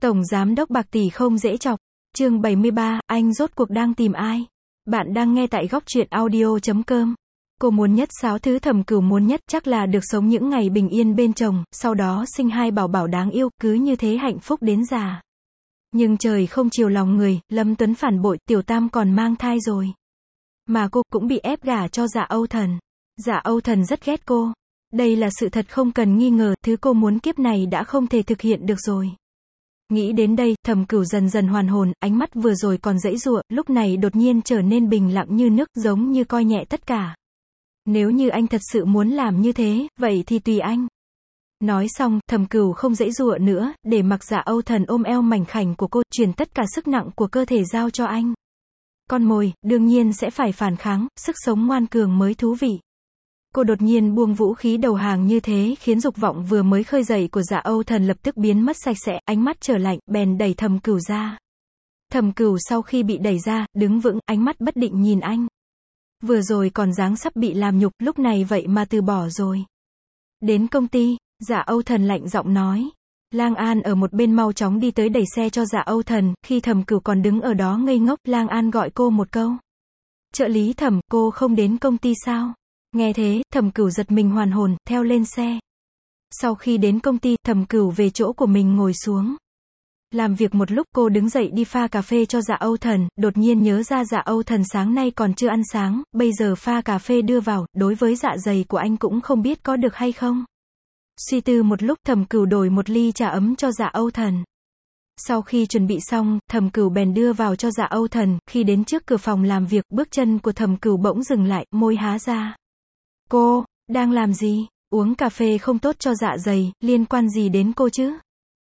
Tổng giám đốc bạc tỷ không dễ chọc. Chương 73, anh rốt cuộc đang tìm ai? Bạn đang nghe tại góc truyện audio.com. Cô muốn nhất 6 thứ Thẩm Cửu muốn nhất chắc là được sống những ngày bình yên bên chồng, sau đó sinh 2 bảo bảo đáng yêu, cứ như thế hạnh phúc đến già. Nhưng trời không chiều lòng người, Lâm Tuấn phản bội, Tiểu Tam còn mang thai rồi. Mà cô cũng bị ép gả cho Dạ Âu Thần. Dạ Âu Thần rất ghét cô. Đây là sự thật không cần nghi ngờ, thứ cô muốn kiếp này đã không thể thực hiện được rồi. Nghĩ đến đây, Thẩm Cửu dần dần hoàn hồn, ánh mắt vừa rồi còn giãy giụa, lúc này đột nhiên trở nên bình lặng như nước, giống như coi nhẹ tất cả. Nếu như anh thật sự muốn làm như thế, vậy thì tùy anh. Nói xong, Thẩm Cửu không giãy giụa nữa, để mặc Dạ Âu Thần ôm eo mảnh khảnh của cô, truyền tất cả sức nặng của cơ thể giao cho anh. Con mồi, đương nhiên sẽ phải phản kháng, sức sống ngoan cường mới thú vị. Cô đột nhiên buông vũ khí đầu hàng như thế, khiến dục vọng vừa mới khơi dậy của Dạ Âu Thần lập tức biến mất sạch sẽ, ánh mắt trở lạnh, bèn đẩy Thẩm Cửu ra. Thẩm Cửu sau khi bị đẩy ra, đứng vững, ánh mắt bất định nhìn anh. Vừa rồi còn dáng sắp bị làm nhục, lúc này vậy mà từ bỏ rồi. Đến công ty, Dạ Âu Thần lạnh giọng nói. Lang An ở một bên mau chóng đi tới đẩy xe cho Dạ Âu Thần, khi Thẩm Cửu còn đứng ở đó ngây ngốc, Lang An gọi cô một câu. Trợ lý Thẩm, cô không đến công ty sao? Nghe thế, Thẩm Cửu giật mình hoàn hồn, theo lên xe. Sau khi đến công ty, Thẩm Cửu về chỗ của mình ngồi xuống. Làm việc một lúc cô đứng dậy đi pha cà phê cho Dạ Âu Thần, đột nhiên nhớ ra Dạ Âu Thần sáng nay còn chưa ăn sáng, bây giờ pha cà phê đưa vào, đối với dạ dày của anh cũng không biết có được hay không. Suy tư một lúc, Thẩm Cửu đổi một ly trà ấm cho Dạ Âu Thần. Sau khi chuẩn bị xong, Thẩm Cửu bèn đưa vào cho Dạ Âu Thần, khi đến trước cửa phòng làm việc, bước chân của Thẩm Cửu bỗng dừng lại, môi há ra. Cô, đang làm gì? Uống cà phê không tốt cho dạ dày, liên quan gì đến cô chứ?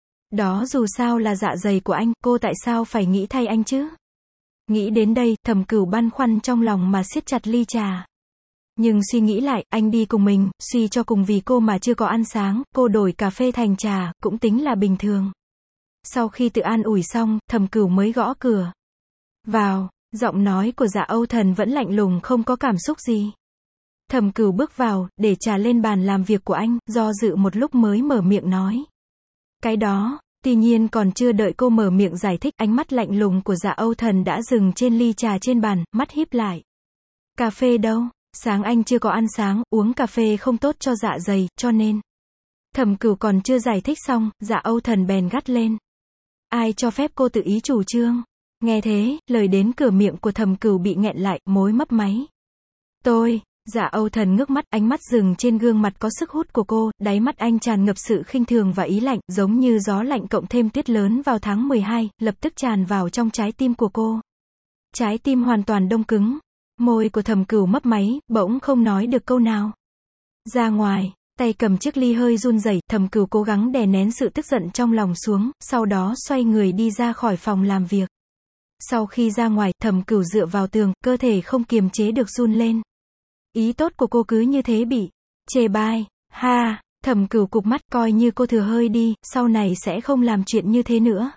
Đó dù sao là dạ dày của anh, cô tại sao phải nghĩ thay anh chứ? Nghĩ đến đây, Thẩm Cửu băn khoăn trong lòng mà siết chặt ly trà. Nhưng suy nghĩ lại, anh đi cùng mình, suy cho cùng vì cô mà chưa có ăn sáng, cô đổi cà phê thành trà, cũng tính là bình thường. Sau khi tự an ủi xong, Thẩm Cửu mới gõ cửa. Vào, giọng nói của Dạ Âu Thần vẫn lạnh lùng không có cảm xúc gì. Thẩm Cửu bước vào, để trà lên bàn làm việc của anh, do dự một lúc mới mở miệng nói. Cái đó, tuy nhiên còn chưa đợi cô mở miệng giải thích, ánh mắt lạnh lùng của Dạ Âu Thần đã dừng trên ly trà trên bàn, mắt híp lại. Cà phê đâu? Sáng anh chưa có ăn sáng, uống cà phê không tốt cho dạ dày, cho nên. Thẩm Cửu còn chưa giải thích xong, Dạ Âu Thần bèn gắt lên. Ai cho phép cô tự ý chủ trương? Nghe thế, lời đến cửa miệng của Thẩm Cửu bị nghẹn lại, mối mấp máy. Tôi. Dạ Âu Thần ngước mắt, ánh mắt dừng trên gương mặt có sức hút của cô, đáy mắt anh tràn ngập sự khinh thường và ý lạnh, giống như gió lạnh cộng thêm tuyết lớn vào tháng 12, lập tức tràn vào trong trái tim của cô. Trái tim hoàn toàn đông cứng, môi của Thẩm Cửu mấp máy, bỗng không nói được câu nào. Ra ngoài, tay cầm chiếc ly hơi run rẩy, Thẩm Cửu cố gắng đè nén sự tức giận trong lòng xuống, sau đó xoay người đi ra khỏi phòng làm việc. Sau khi ra ngoài, Thẩm Cửu dựa vào tường, cơ thể không kiềm chế được run lên. Ý tốt của cô cứ như thế bị chê bai. Ha, Thẩm Cửu cụp mắt, coi như cô thừa hơi đi, sau này sẽ không làm chuyện như thế nữa.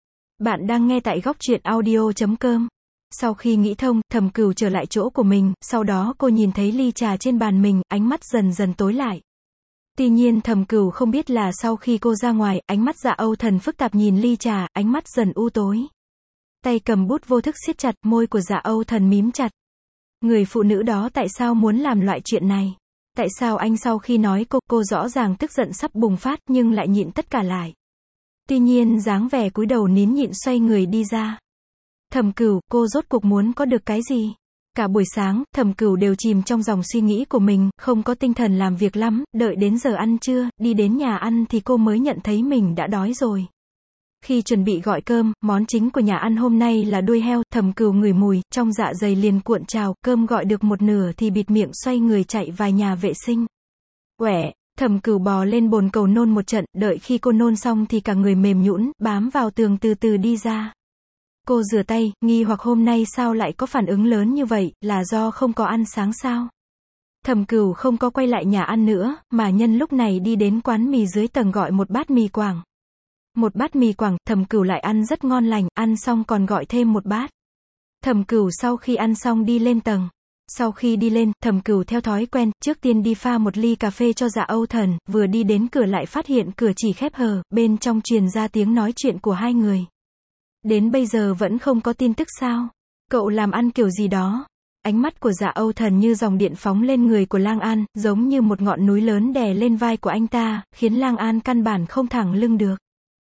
Bạn đang nghe tại góc truyện audio.com. Sau khi nghĩ thông, Thẩm Cửu trở lại chỗ của mình, sau đó cô nhìn thấy ly trà trên bàn mình, ánh mắt dần dần tối lại. Tuy nhiên Thẩm Cửu không biết là sau khi cô ra ngoài, ánh mắt Dạ Âu Thần phức tạp nhìn ly trà, ánh mắt dần u tối. Tay cầm bút vô thức siết chặt, môi của Dạ Âu Thần mím chặt. Người phụ nữ đó tại sao muốn làm loại chuyện này? Tại sao anh sau khi nói cô rõ ràng tức giận sắp bùng phát nhưng lại nhịn tất cả lại? Tuy nhiên dáng vẻ cúi đầu nín nhịn xoay người đi ra. Thẩm Cửu, cô rốt cuộc muốn có được cái gì? Cả buổi sáng, Thẩm Cửu đều chìm trong dòng suy nghĩ của mình, không có tinh thần làm việc lắm, đợi đến giờ ăn trưa, đi đến nhà ăn thì cô mới nhận thấy mình đã đói rồi. Khi chuẩn bị gọi cơm, món chính của nhà ăn hôm nay là đuôi heo, Thẩm Cửu ngửi mùi, trong dạ dày liền cuộn trào, cơm gọi được một nửa thì bịt miệng xoay người chạy vài nhà vệ sinh. Quẻ, Thẩm Cửu bò lên bồn cầu nôn một trận, đợi khi cô nôn xong thì cả người mềm nhũn, bám vào tường từ từ đi ra. Cô rửa tay, nghi hoặc hôm nay sao lại có phản ứng lớn như vậy, là do không có ăn sáng sao? Thẩm Cửu không có quay lại nhà ăn nữa, mà nhân lúc này đi đến quán mì dưới tầng gọi một bát mì Quảng. Một bát mì Quảng, Thẩm Cửu lại ăn rất ngon lành, ăn xong còn gọi thêm một bát. Thẩm Cửu sau khi ăn xong đi lên tầng. Sau khi đi lên, Thẩm Cửu theo thói quen, trước tiên đi pha một ly cà phê cho Dạ Âu Thần, vừa đi đến cửa lại phát hiện cửa chỉ khép hờ, bên trong truyền ra tiếng nói chuyện của hai người. Đến bây giờ vẫn không có tin tức sao? Cậu làm ăn kiểu gì đó? Ánh mắt của Dạ Âu Thần như dòng điện phóng lên người của Lang An, giống như một ngọn núi lớn đè lên vai của anh ta, khiến Lang An căn bản không thẳng lưng được.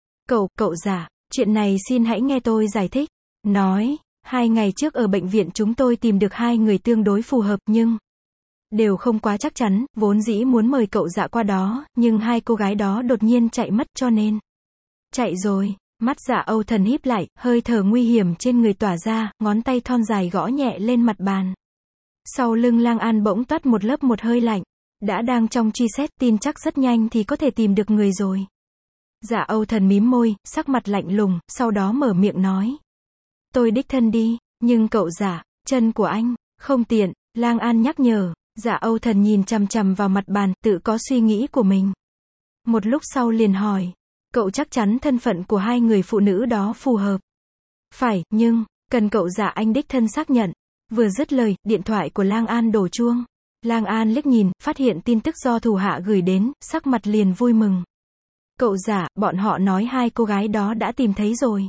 Cậu Dạ, chuyện này xin hãy nghe tôi giải thích. Nói, 2 ngày trước ở bệnh viện chúng tôi tìm được 2 người tương đối phù hợp nhưng đều không quá chắc chắn, vốn dĩ muốn mời cậu Dạ qua đó, nhưng 2 cô gái đó đột nhiên chạy mất cho nên. Chạy rồi, mắt Dạ Âu Thần híp lại, hơi thở nguy hiểm trên người tỏa ra, ngón tay thon dài gõ nhẹ lên mặt bàn. Sau lưng Lang An bỗng toát một hơi lạnh. Đã đang trong truy xét, tin chắc rất nhanh thì có thể tìm được người rồi. Dạ Âu Thần mím môi, sắc mặt lạnh lùng, sau đó mở miệng nói. Tôi đích thân đi, nhưng cậu Dạ, chân của anh, không tiện, Lang An nhắc nhở. Dạ Âu Thần nhìn chằm chằm vào mặt bàn, tự có suy nghĩ của mình. Một lúc sau liền hỏi. Cậu chắc chắn thân phận của 2 người phụ nữ đó phù hợp. Phải, nhưng, cần cậu Dạ anh đích thân xác nhận. Vừa dứt lời, điện thoại của Lang An đổ chuông. Lang An liếc nhìn, phát hiện tin tức do thủ hạ gửi đến, sắc mặt liền vui mừng. Cậu Dạ, bọn họ nói 2 cô gái đó đã tìm thấy rồi.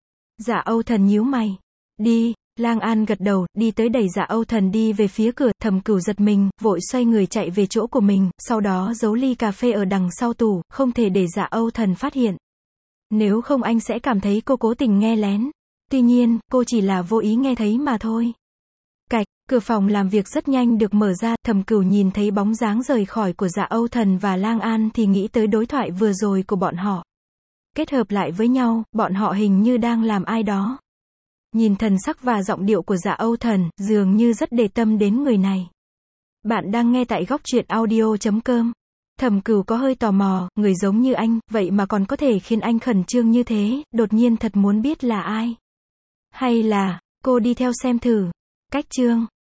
Dạ Âu Thần nhíu mày. Đi, Lang An gật đầu, đi tới đẩy Dạ Âu Thần đi về phía cửa, Thẩm Cửu giật mình, vội xoay người chạy về chỗ của mình, sau đó giấu ly cà phê ở đằng sau tủ, không thể để Dạ Âu Thần phát hiện. Nếu không anh sẽ cảm thấy cô cố tình nghe lén. Tuy nhiên, cô chỉ là vô ý nghe thấy mà thôi. Cạch, cửa phòng làm việc rất nhanh được mở ra, Thẩm Cửu nhìn thấy bóng dáng rời khỏi của Dạ Âu Thần và Lang An thì nghĩ tới đối thoại vừa rồi của bọn họ. Kết hợp lại với nhau, bọn họ hình như đang làm ai đó. Nhìn thần sắc và giọng điệu của Dạ Âu Thần, dường như rất để tâm đến người này. Bạn đang nghe tại góc truyện audio.com. Thẩm Cửu có hơi tò mò, người giống như anh, vậy mà còn có thể khiến anh khẩn trương như thế, đột nhiên thật muốn biết là ai. Hay là, cô đi theo xem thử. Cách chương